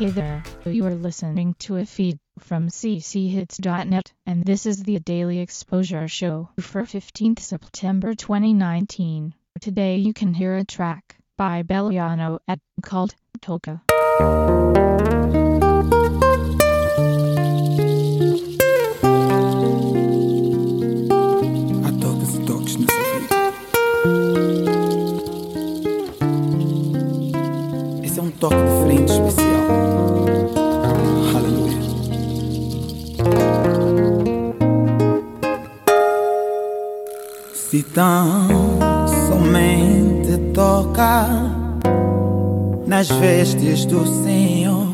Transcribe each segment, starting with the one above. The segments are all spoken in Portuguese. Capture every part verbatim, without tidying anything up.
Hey there, you are listening to a feed from c c hits dot net, and this is the Daily Exposure Show for fifteenth September twenty nineteen. Today you can hear a track by Belliano at called Toka. Esse é um toque diferente, especial. Aleluia. Se tão somente toca nas vestes do Senhor,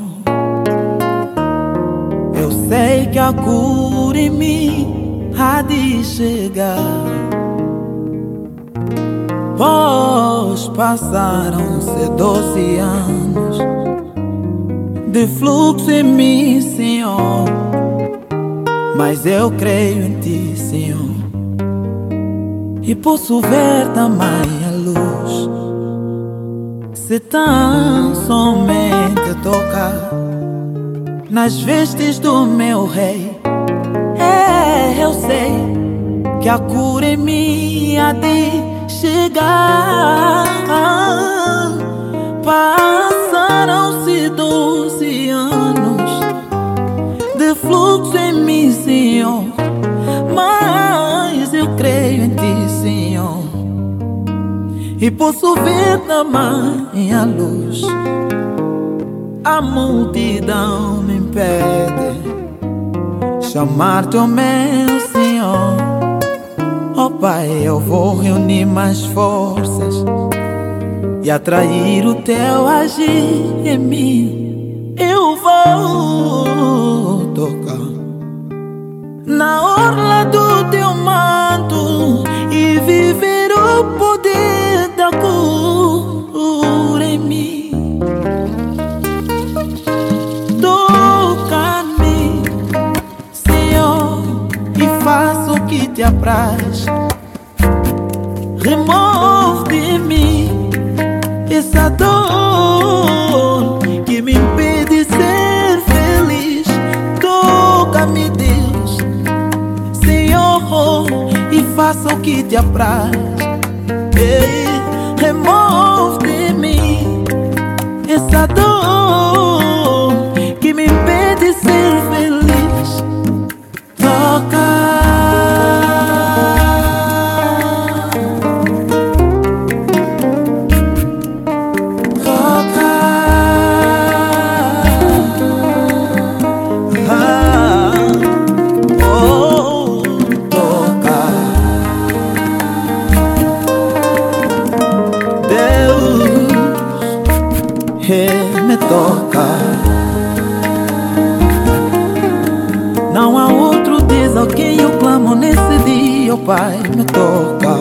eu sei que a cura em mim há de chegar. Pois passaram-se doze anos de fluxo em mim, Senhor, mas eu creio em Ti, Senhor, e posso ver também a luz. Se tão somente tocar nas vestes do meu Rei, é, eu sei que a cura em mim há de chegar. Passaram-se doze anos de fluxo em mim, Senhor, mas eu creio em Ti, Senhor, e posso ver também a luz. A multidão me impede chamar-te, oh meu Senhor. Oh Pai, eu vou reunir mais forças e atrair o Teu agir em mim. Eu vou tocar na orla do Teu manto e viver o poder da cura em mim. Toca-me, Senhor, e faça o que Te apraz. Remove de mim essa dor que me impede ser feliz. Toca-me, Deus, Senhor, e faça o que Te apraz. Ei, remove de mim essa dor que me impede ser feliz. Toca. Me toca. Não há outro Deus ao quem eu clamo nesse dia, oh Pai, me toca.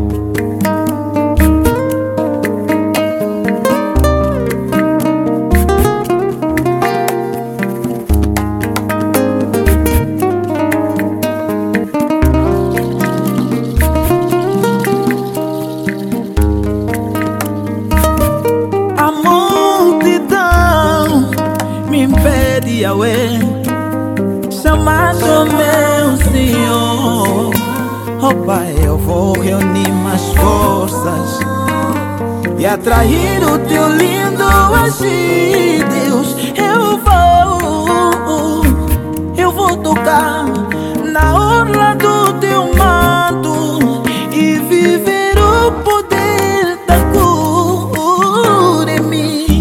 Me impede, Yahweh, chamar-te, oh meu Senhor. Oh Pai, eu vou reunir mais forças e atrair o Teu lindo agir, Deus. Eu vou, eu vou tocar na orla do Teu manto e viver o poder da cura em mim.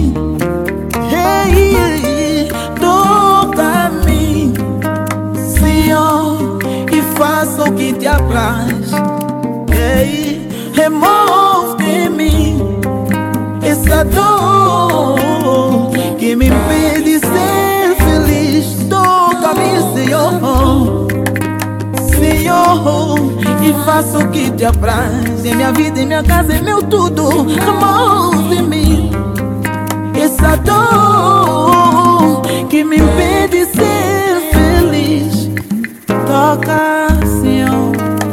Faça o que Te apraz. Ei, remove de mim essa dor que me impede ser feliz. Toca-me, Senhor, Senhor, e faça o que Te apraz. Em minha vida, em minha casa, em meu tudo. Remove de mim essa dor que me impede ser feliz. Toca, Senhor,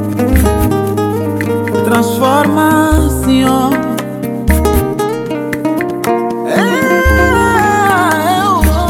transforma, Senhor. É,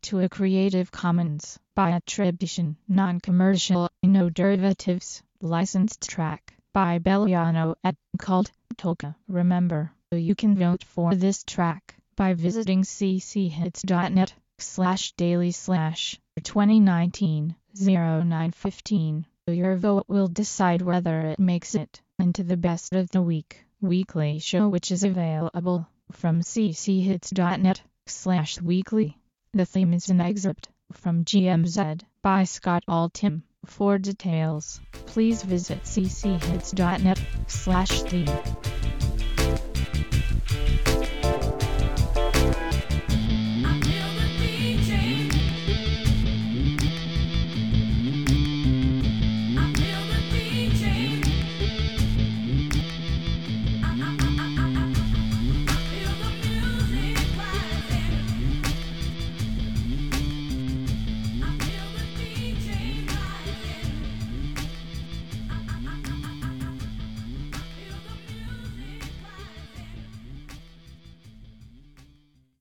to a Creative Commons by attribution, non-commercial, no derivatives, licensed track by Belliano et called Toka. Remember, you can vote for this track by visiting cchits.net slash daily slash twenty nineteen oh nine fifteen. Your vote will decide whether it makes it into the best of the week weekly show, which is available from cchits.net slash weekly. The theme is an excerpt from G M Z by Scott Altham. For details, please visit cchits.net slash theme.